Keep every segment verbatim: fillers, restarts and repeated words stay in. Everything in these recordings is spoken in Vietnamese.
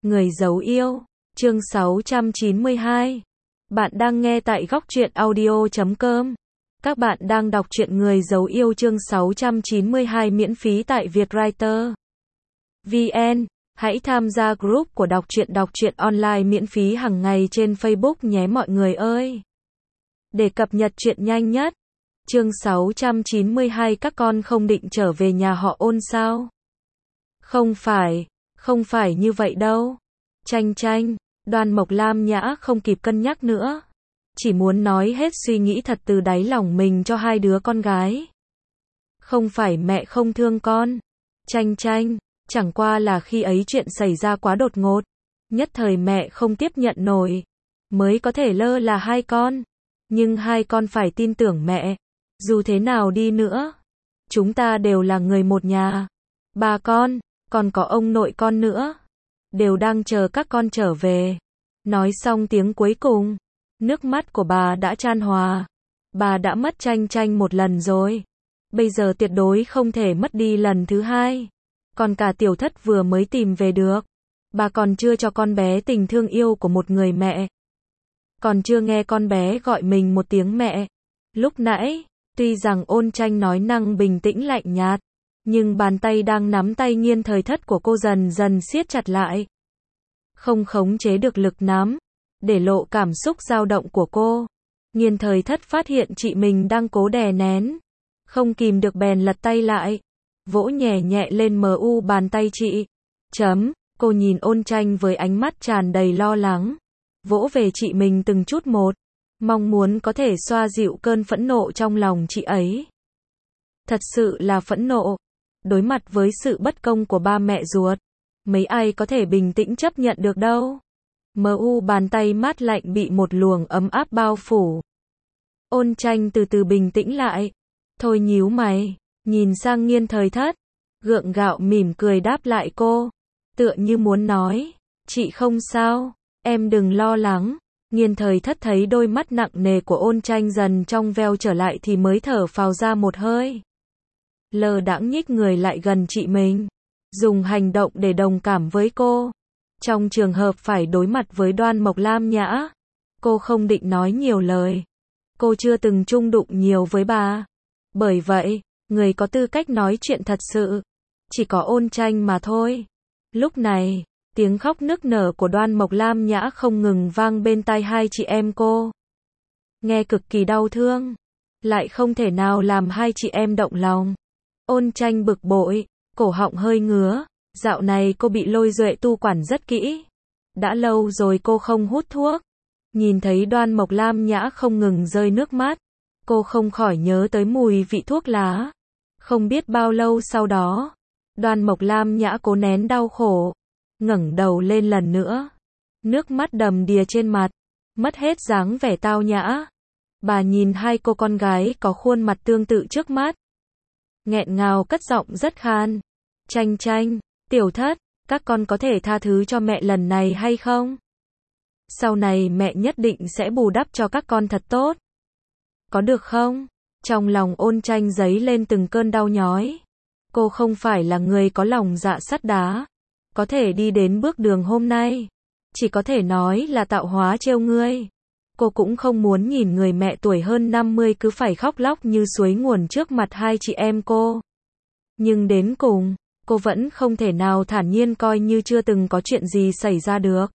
Người dấu yêu, chương sáu trăm chín mươi hai. Bạn đang nghe tại góc truyện audio chấm com. Các bạn đang đọc truyện Người dấu yêu chương sáu trăm chín mươi hai miễn phí tại Vietwriter vê en. Hãy tham gia group của đọc truyện đọc truyện online miễn phí hàng ngày trên Facebook nhé mọi người ơi. Để cập nhật truyện nhanh nhất. Chương sáu trăm chín mươi hai các con không định trở về nhà họ Ôn sao? Không phải, không phải như vậy đâu. Chanh chanh, Đoan Mộc Lam Nhã không kịp cân nhắc nữa. Chỉ muốn nói hết suy nghĩ thật từ đáy lòng mình cho hai đứa con gái. Không phải mẹ không thương con. Chanh chanh, chẳng qua là khi ấy chuyện xảy ra quá đột ngột. Nhất thời mẹ không tiếp nhận nổi. Mới có thể lơ là hai con. Nhưng hai con phải tin tưởng mẹ. Dù thế nào đi nữa. Chúng ta đều là người một nhà. Ba con, còn có ông nội con nữa. Đều đang chờ các con trở về. Nói xong tiếng cuối cùng. Nước mắt của bà đã chan hòa. Bà đã mất Chanh Chanh một lần rồi. Bây giờ tuyệt đối không thể mất đi lần thứ hai. Còn cả Tiểu Thất vừa mới tìm về được. Bà còn chưa cho con bé tình thương yêu của một người mẹ. Còn chưa nghe con bé gọi mình một tiếng mẹ. Lúc nãy, tuy rằng Ôn Tranh nói năng bình tĩnh lạnh nhạt. Nhưng bàn tay đang nắm tay Nghiên Thời Thất của cô dần dần siết chặt lại. Không khống chế được lực nắm. Để lộ cảm xúc dao động của cô. Nghiên Thời Thất phát hiện chị mình đang cố đè nén. Không kìm được bèn lật tay lại. Vỗ nhẹ nhẹ lên mờ u bàn tay chị. Chấm, cô nhìn Ôn Tranh với ánh mắt tràn đầy lo lắng. Vỗ về chị mình từng chút một. Mong muốn có thể xoa dịu cơn phẫn nộ trong lòng chị ấy. Thật sự là phẫn nộ. Đối mặt với sự bất công của ba mẹ ruột. Mấy ai có thể bình tĩnh chấp nhận được đâu. Mờ u bàn tay mát lạnh bị một luồng ấm áp bao phủ. Ôn Tranh từ từ bình tĩnh lại. Thôi nhíu mày. Nhìn sang Nghiên Thời Thất. Gượng gạo mỉm cười đáp lại cô. Tựa như muốn nói. Chị không sao. Em đừng lo lắng. Nghiên Thời Thất thấy đôi mắt nặng nề của Ôn Tranh dần trong veo trở lại thì mới thở phào ra một hơi. Lờ đãng nhích người lại gần chị mình. Dùng hành động để đồng cảm với cô. Trong trường hợp phải đối mặt với Đoan Mộc Lam Nhã. Cô không định nói nhiều lời. Cô chưa từng chung đụng nhiều với bà. Bởi vậy, người có tư cách nói chuyện thật sự. Chỉ có Ôn Tranh mà thôi. Lúc này, tiếng khóc nức nở của Đoan Mộc Lam Nhã không ngừng vang bên tai hai chị em cô. Nghe cực kỳ đau thương. Lại không thể nào làm hai chị em động lòng. Ôn Tranh bực bội, cổ họng hơi ngứa. Dạo này cô bị Lôi Duệ tu quản rất kỹ. Đã lâu rồi cô không hút thuốc. Nhìn thấy Đoan Mộc Lam Nhã không ngừng rơi nước mắt. Cô không khỏi nhớ tới mùi vị thuốc lá. Không biết bao lâu sau đó. Đoan Mộc Lam Nhã cố nén đau khổ. Ngẩng đầu lên lần nữa. Nước mắt đầm đìa trên mặt. Mất hết dáng vẻ tao nhã. Bà nhìn hai cô con gái có khuôn mặt tương tự trước mắt. Nghẹn ngào cất giọng rất khan. Chanh Chanh, Tiểu Thất, các con có thể tha thứ cho mẹ lần này hay không? Sau này mẹ nhất định sẽ bù đắp cho các con thật tốt. Có được không? Trong lòng Ôn Tranh dấy lên từng cơn đau nhói. Cô không phải là người có lòng dạ sắt đá. Có thể đi đến bước đường hôm nay. Chỉ có thể nói là tạo hóa trêu ngươi. Cô cũng không muốn nhìn người mẹ tuổi hơn năm mươi cứ phải khóc lóc như suối nguồn trước mặt hai chị em cô. Nhưng đến cùng, cô vẫn không thể nào thản nhiên coi như chưa từng có chuyện gì xảy ra được.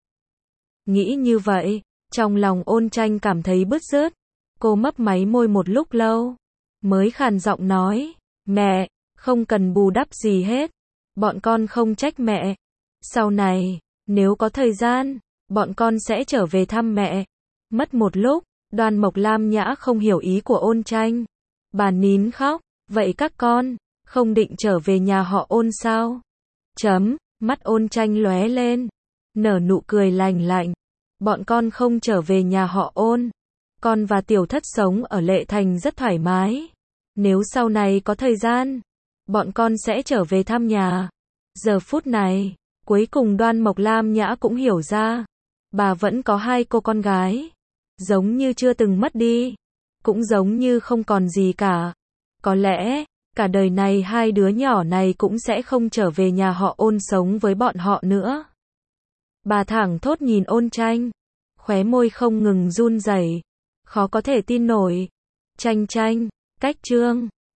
Nghĩ như vậy, trong lòng Ôn Tranh cảm thấy bứt rứt. Cô mấp máy môi một lúc lâu. Mới khàn giọng nói, mẹ, không cần bù đắp gì hết. Bọn con không trách mẹ. Sau này, nếu có thời gian, bọn con sẽ trở về thăm mẹ. Mất một lúc, Đoan Mộc Lam Nhã không hiểu ý của Ôn Tranh. Bà nín khóc, vậy các con, không định trở về nhà họ Ôn sao? Chấm, mắt Ôn Tranh lóe lên. Nở nụ cười lành lạnh. Bọn con không trở về nhà họ Ôn. Con và Tiểu Thất sống ở Lệ Thành rất thoải mái. Nếu sau này có thời gian, bọn con sẽ trở về thăm nhà. Giờ phút này, cuối cùng Đoan Mộc Lam Nhã cũng hiểu ra. Bà vẫn có hai cô con gái. Giống như chưa từng mất đi. Cũng giống như không còn gì cả. Có lẽ, cả đời này hai đứa nhỏ này cũng sẽ không trở về nhà họ Ôn sống với bọn họ nữa. Bà thảng thốt nhìn Ôn Tranh. Khóe môi không ngừng run rẩy. Khó có thể tin nổi. Tranh Tranh, cách chương